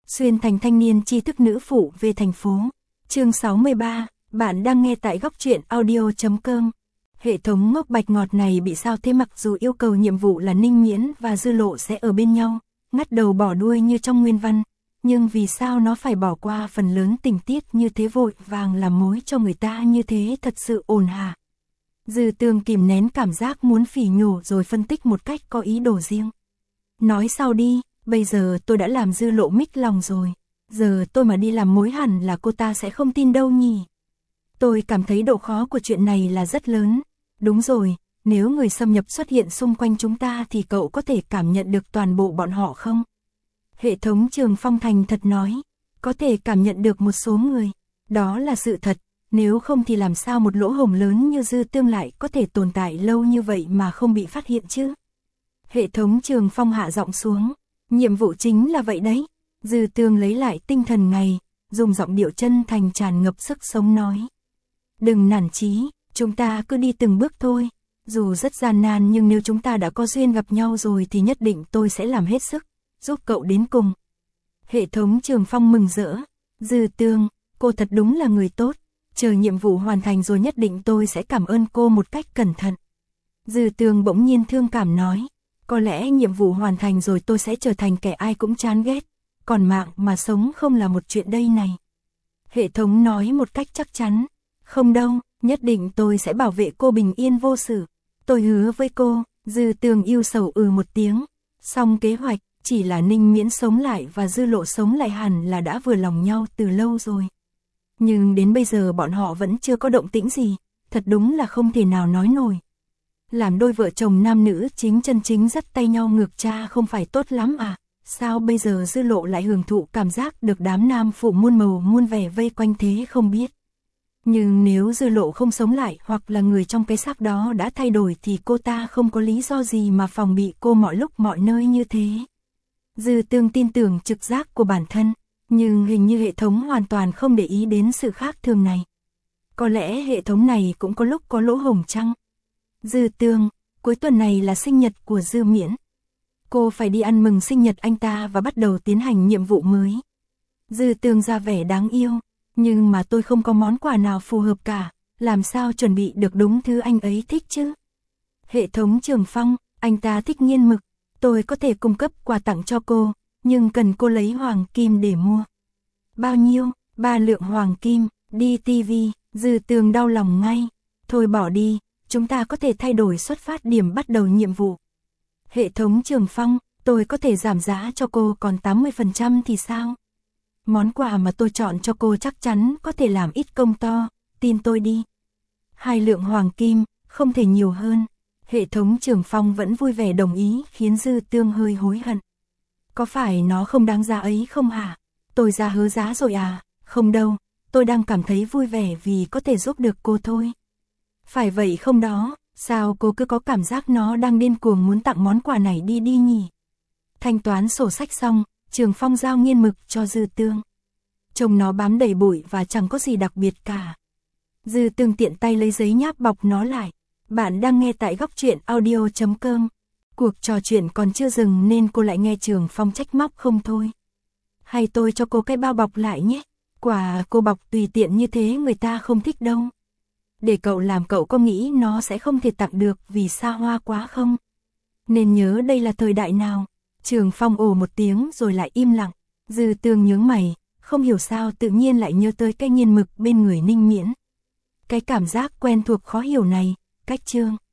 Xuyên thành thanh niên tri thức nữ phụ về thành phố. Chương 63, bạn đang nghe tại góc truyện audio.com. Hệ thống ngốc bạch ngọt này bị sao thế, mặc dù yêu cầu nhiệm vụ là Ninh Miễn và Dư Lộ sẽ ở bên nhau, ngắt đầu bỏ đuôi như trong nguyên văn, nhưng vì sao nó phải bỏ qua phần lớn tình tiết như thế, vội vàng làm mối cho người ta như thế, thật sự ồn hả? Dư Tương kìm nén cảm giác muốn phỉ nhổ rồi phân tích một cách có ý đồ riêng. Nói sau đi, bây giờ tôi đã làm Dư Lộ mích lòng rồi, giờ tôi mà đi làm mối hẳn là cô ta sẽ không tin đâu nhỉ. Tôi cảm thấy độ khó của chuyện này là rất lớn. Đúng rồi, nếu người xâm nhập xuất hiện xung quanh chúng ta thì cậu có thể cảm nhận được toàn bộ bọn họ không? Hệ thống Trường Phong thành thật nói, có thể cảm nhận được một số người, đó là sự thật, nếu không thì làm sao một lỗ hổng lớn như Dư Tương lại có thể tồn tại lâu như vậy mà không bị phát hiện chứ? Hệ thống Trường Phong hạ giọng xuống, nhiệm vụ chính là vậy đấy. Dư Tương lấy lại tinh thần ngay, dùng giọng điệu chân thành tràn ngập sức sống nói. Đừng nản chí, chúng ta cứ đi từng bước thôi, dù rất gian nan nhưng nếu chúng ta đã có duyên gặp nhau rồi thì nhất định tôi sẽ làm hết sức, giúp cậu đến cùng. Hệ thống Trường Phong mừng rỡ, Dư Tương, cô thật đúng là người tốt, chờ nhiệm vụ hoàn thành rồi nhất định tôi sẽ cảm ơn cô một cách cẩn thận. Dư Tương bỗng nhiên thương cảm nói, có lẽ nhiệm vụ hoàn thành rồi tôi sẽ trở thành kẻ ai cũng chán ghét, còn mạng mà sống không là một chuyện đây này. Hệ thống nói một cách chắc chắn, không đâu, nhất định tôi sẽ bảo vệ cô bình yên vô sự, tôi hứa với cô. Dư Tương yêu sầu một tiếng, xong kế hoạch, chỉ là Ninh Miễn sống lại và Dư Lộ sống lại hẳn là đã vừa lòng nhau từ lâu rồi. Nhưng đến bây giờ bọn họ vẫn chưa có động tĩnh gì, thật đúng là không thể nào nói nổi. Làm đôi vợ chồng nam nữ chính chân chính dắt tay nhau ngược cha không phải tốt lắm à? Sao bây giờ Dư Lộ lại hưởng thụ cảm giác được đám nam phụ muôn màu muôn vẻ vây quanh thế không biết. Nhưng nếu Dư Lộ không sống lại hoặc là người trong cái xác đó đã thay đổi thì cô ta không có lý do gì mà phòng bị cô mọi lúc mọi nơi như thế. Dư Tương tin tưởng trực giác của bản thân, nhưng hình như hệ thống hoàn toàn không để ý đến sự khác thường này. Có lẽ hệ thống này cũng có lúc có lỗ hổng chăng? Dư Tương, cuối tuần này là sinh nhật của Dư Miễn. Cô phải đi ăn mừng sinh nhật anh ta và bắt đầu tiến hành nhiệm vụ mới. Dư Tương ra vẻ đáng yêu, nhưng mà tôi không có món quà nào phù hợp cả, làm sao chuẩn bị được đúng thứ anh ấy thích chứ? Hệ thống Trường Phong, anh ta thích nghiên mực, tôi có thể cung cấp quà tặng cho cô, nhưng cần cô lấy hoàng kim để mua. Bao nhiêu? 3 lượng hoàng kim, đi TV. Dư Tương đau lòng ngay, thôi bỏ đi, chúng ta có thể thay đổi xuất phát điểm bắt đầu nhiệm vụ. Hệ thống Trường Phong, tôi có thể giảm giá cho cô còn 80% thì sao? Món quà mà tôi chọn cho cô chắc chắn có thể làm ít công to, tin tôi đi. 2 lượng hoàng kim, không thể nhiều hơn. Hệ thống Trường Phong vẫn vui vẻ đồng ý, khiến Dư Tương hơi hối hận. Có phải nó không đáng giá ấy không hả? Tôi ra hứa giá rồi à? Không đâu, tôi đang cảm thấy vui vẻ vì có thể giúp được cô thôi. Phải vậy không đó, sao cô cứ có cảm giác nó đang điên cuồng muốn tặng món quà này đi nhỉ? Thanh toán sổ sách xong, Trường Phong giao nghiên mực cho Dư Tương. Trông nó bám đầy bụi và chẳng có gì đặc biệt cả. Dư Tương tiện tay lấy giấy nháp bọc nó lại. Bạn đang nghe tại góc truyện audio.com. Cuộc trò chuyện còn chưa dừng nên cô lại nghe Trường Phong trách móc không thôi. Hay tôi cho cô cái bao bọc lại nhé. Quà cô bọc tùy tiện như thế người ta không thích đâu. Để cậu làm, cậu có nghĩ nó sẽ không thể tặng được vì xa hoa quá không? Nên nhớ đây là thời đại nào. Trường Phong ồ một tiếng rồi lại im lặng. Dư Tương nhướng mày, không hiểu sao tự nhiên lại nhớ tới cái nghiên mực bên người Ninh Miễn. Cái cảm giác quen thuộc khó hiểu này, cách chương.